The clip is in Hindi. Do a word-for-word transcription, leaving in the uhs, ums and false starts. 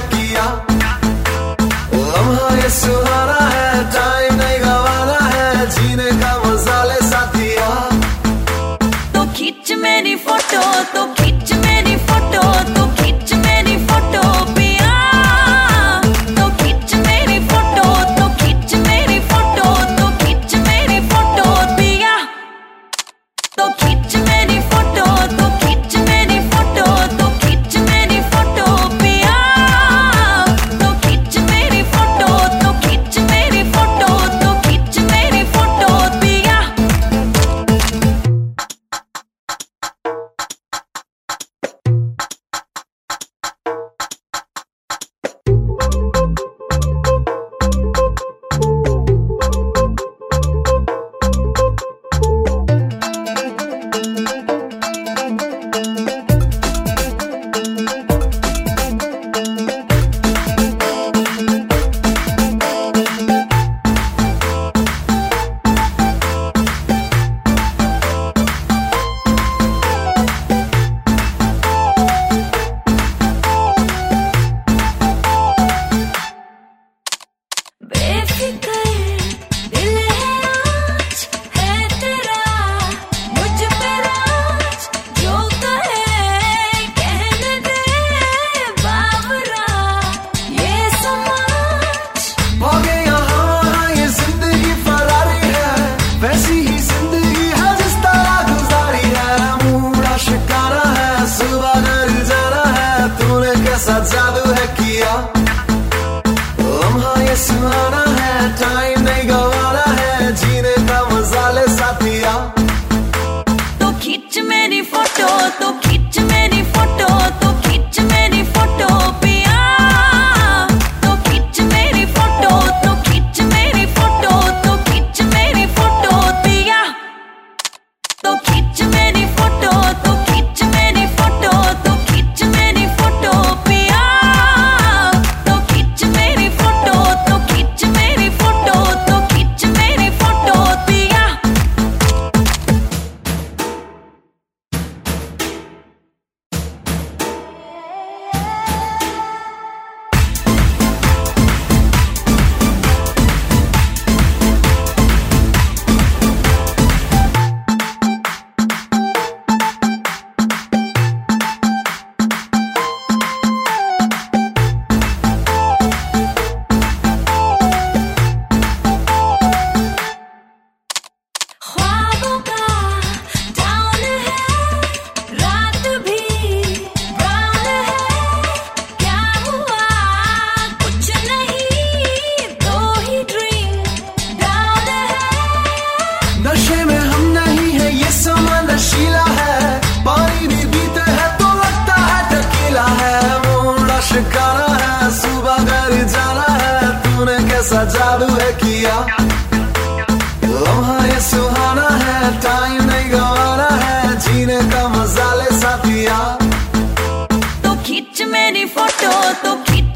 किया। लम्हा ये सुहाना है, टाइम नहीं गवाना है, जीने का मजा ले साथिया। तो खींच मेरी फोटो, तो खींच मेरी फोटो, तो खींच मेरी फोटो पिया। तो खींच मेरी फोटो, तो खींच मेरी फोटो, तो खींच मेरी फोटो पिया। तो खींच मेरी फोटो, तो खींच मेरी फोटो, तो खींच मेरी फोटो पिया। तो खींच मेरी फोटो, तो खींच मेरी फोटो, तो खींच मेरी फोटो पिया। बेफिक्र दिल है आज, है तेरा मुझ पे राज। जो कहे कहने दे बावरा, ये समाज। भागे यहाँ ये जिंदगी फरारी है, वैसी ही जिंदगी है जिस तरह गुजारी है। मूड शिकारा है, सुबह घर जाना है, तूने कैसा जादू है किया। लम्हा ये सुहाना है, टाइम नहीं गवाना है, जीने का मजा ले साथिया। तो खींच मेरी फोटो, तो खींच मेरी फोटो, तो खींच मेरी फोटो पिया। तो खींच मेरी फोटो, तो खींच मेरी फोटो, तो खींच मेरी फोटो पिया। तो खींच मेरी फोटो, तो खींच मेरी फोटो, तो खींच मेरी फोटो पिया। तो खींच मेरी फोटो, तो खींच मेरी फोटो, तो खींच मेरी फोटो पिया। ख्वाबों का डाउन है, रात भी ब्राउन है। क्या हुआ कुछ नहीं, दो ही ड्रिंक डाउन है। नशे में हम नहीं है, ये समा नशीला है, पानी भी पीते हैं तो लगता है टकीला है। मूड शिकारा है, सुबह घर जाना है, तूने कैसा जादू है किया। लम्हा ये सुहाना है, टाइम नहीं गवाना है, जीने का मजा ले साथिया। तो खींच मेरी फोटो, तो खींच